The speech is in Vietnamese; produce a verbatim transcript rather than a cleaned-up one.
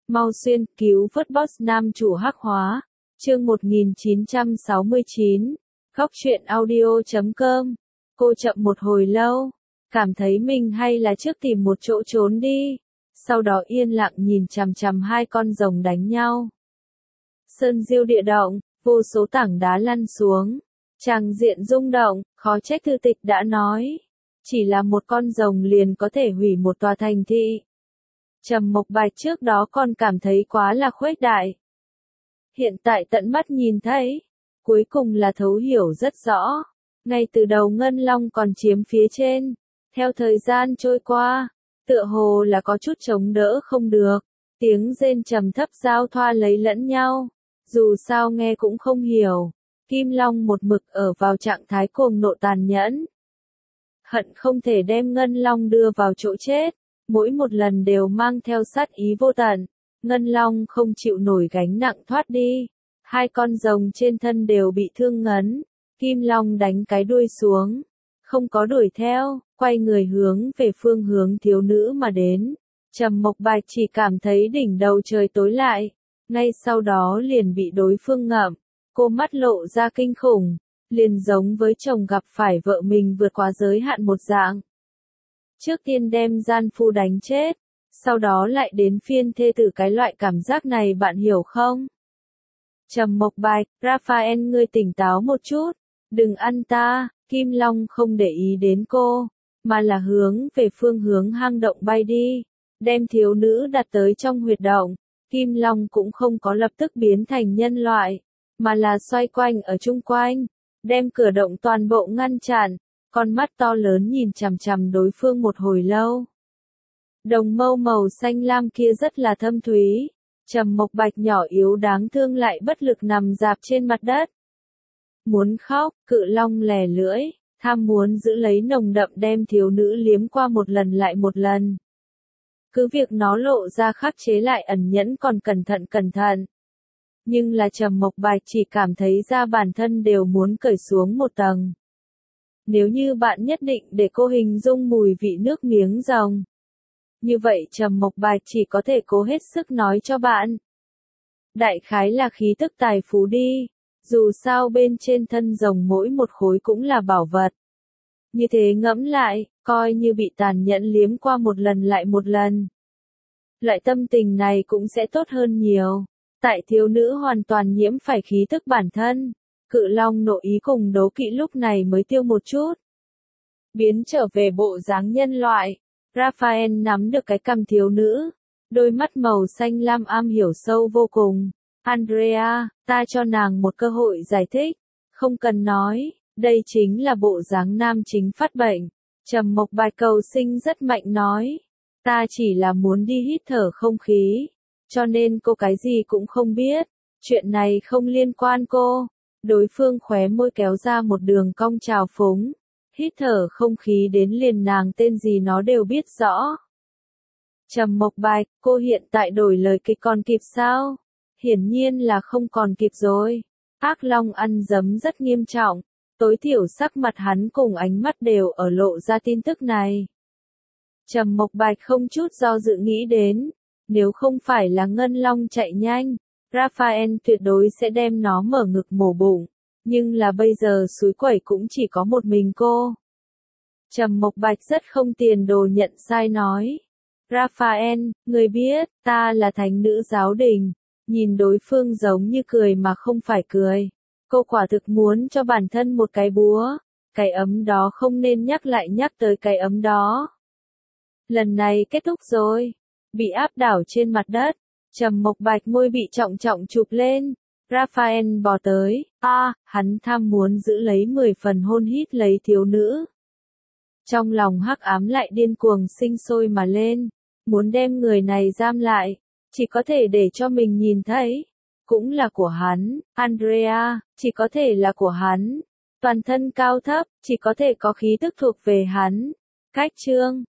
Mau xuyên cứu vớt boss nam chủ hắc hóa. Chương một nghìn chín trăm sáu mươi chín. Góc truyện audio chấm com. Cô chậm một hồi lâu, cảm thấy mình hay là trước tìm một chỗ trốn đi, sau đó yên lặng nhìn chằm chằm hai con rồng đánh nhau. Sơn diêu địa động, vô số tảng đá lăn xuống, tràng diện rung động, khó trách thư tịch đã nói, chỉ là một con rồng liền có thể hủy một tòa thành thị. Trầm Mộc Bạch trước đó còn cảm thấy quá là khuếch đại. Hiện tại tận mắt nhìn thấy, cuối cùng là thấu hiểu rất rõ. Ngay từ đầu Ngân Long còn chiếm phía trên, theo thời gian trôi qua, tựa hồ là có chút chống đỡ không được, tiếng rên trầm thấp giao thoa lấy lẫn nhau, dù sao nghe cũng không hiểu. Kim Long một mực ở vào trạng thái cuồng nộ tàn nhẫn, hận không thể đem Ngân Long đưa vào chỗ chết, mỗi một lần đều mang theo sát ý vô tận. Ngân Long không chịu nổi gánh nặng thoát đi, hai con rồng trên thân đều bị thương ngấn. Kim Long đánh cái đuôi xuống, không có đuổi theo, quay người hướng về phương hướng thiếu nữ mà đến. Trầm Mộc Bạch chỉ cảm thấy đỉnh đầu trời tối lại, ngay sau đó liền bị đối phương ngậm. Cô mắt lộ ra kinh khủng, liền giống với chồng gặp phải vợ mình vượt quá giới hạn một dạng. Trước tiên đem gian phu đánh chết, sau đó lại đến phiên thê tử, cái loại cảm giác này bạn hiểu không? Trầm Mộc Bạch, Raphael ngươi tỉnh táo một chút, đừng ăn ta. Kim Long không để ý đến cô, mà là hướng về phương hướng hang động bay đi, đem thiếu nữ đặt tới trong huyệt động. Kim Long cũng không có lập tức biến thành nhân loại, mà là xoay quanh ở chung quanh, đem cửa động toàn bộ ngăn chặn, con mắt to lớn nhìn chằm chằm đối phương một hồi lâu. Đồng mâu màu xanh lam kia rất là thâm thúy. Trầm Mộc Bạch nhỏ yếu đáng thương lại bất lực nằm dạp trên mặt đất. Muốn khóc, cự long lè lưỡi, tham muốn giữ lấy nồng đậm đem thiếu nữ liếm qua một lần lại một lần. Cứ việc nó lộ ra khắc chế lại ẩn nhẫn còn cẩn thận cẩn thận. Nhưng là Trầm Mộc Bạch chỉ cảm thấy da bản thân đều muốn cởi xuống một tầng. Nếu như bạn nhất định để cô hình dung mùi vị nước miếng rồng, như vậy Trầm Mộc Bạch chỉ có thể cố hết sức nói cho bạn. Đại khái là khí tức tài phú đi, dù sao bên trên thân rồng mỗi một khối cũng là bảo vật. Như thế ngẫm lại, coi như bị tàn nhẫn liếm qua một lần lại một lần, loại tâm tình này cũng sẽ tốt hơn nhiều. Tại thiếu nữ hoàn toàn nhiễm phải khí tức bản thân, cự long nộ ý cùng đố kỵ lúc này mới tiêu một chút, biến trở về bộ dáng nhân loại. Raphael nắm được cái cằm thiếu nữ, đôi mắt màu xanh lam am hiểu sâu vô cùng. Andrea, ta cho nàng một cơ hội giải thích, không cần nói, đây chính là bộ dáng nam chính phát bệnh. Trầm Mộc Bạch cầu sinh rất mạnh nói, ta chỉ là muốn đi hít thở không khí, cho nên cô cái gì cũng không biết, chuyện này không liên quan cô. Đối phương khóe môi kéo ra một đường cong trào phúng. Hít thở không khí đến liền nàng tên gì nó đều biết rõ. Trầm Mộc Bạch, cô hiện tại đổi lời kịch còn kịp sao? Hiển nhiên là không còn kịp rồi. Ác Long ăn dấm rất nghiêm trọng, tối thiểu sắc mặt hắn cùng ánh mắt đều ở lộ ra tin tức này. Trầm Mộc Bạch không chút do dự nghĩ đến, nếu không phải là Ngân Long chạy nhanh, Raphael tuyệt đối sẽ đem nó mở ngực mổ bụng. Nhưng là bây giờ suối quẩy cũng chỉ có một mình cô. Trầm Mộc Bạch rất không tiền đồ nhận sai nói. Raphael, người biết, ta là thánh nữ giáo đình. Nhìn đối phương giống như cười mà không phải cười. Cô quả thực muốn cho bản thân một cái búa. Cái ấm đó không nên nhắc lại nhắc tới cái ấm đó. Lần này kết thúc rồi. Bị áp đảo trên mặt đất. Trầm Mộc Bạch môi bị trọng trọng chụp lên. Raphael bò tới, a, à, hắn tham muốn giữ lấy mười phần hôn hít lấy thiếu nữ. Trong lòng hắc ám lại điên cuồng sinh sôi mà lên, muốn đem người này giam lại, chỉ có thể để cho mình nhìn thấy, cũng là của hắn. Andrea, chỉ có thể là của hắn, toàn thân cao thấp, chỉ có thể có khí tức thuộc về hắn. Cách chương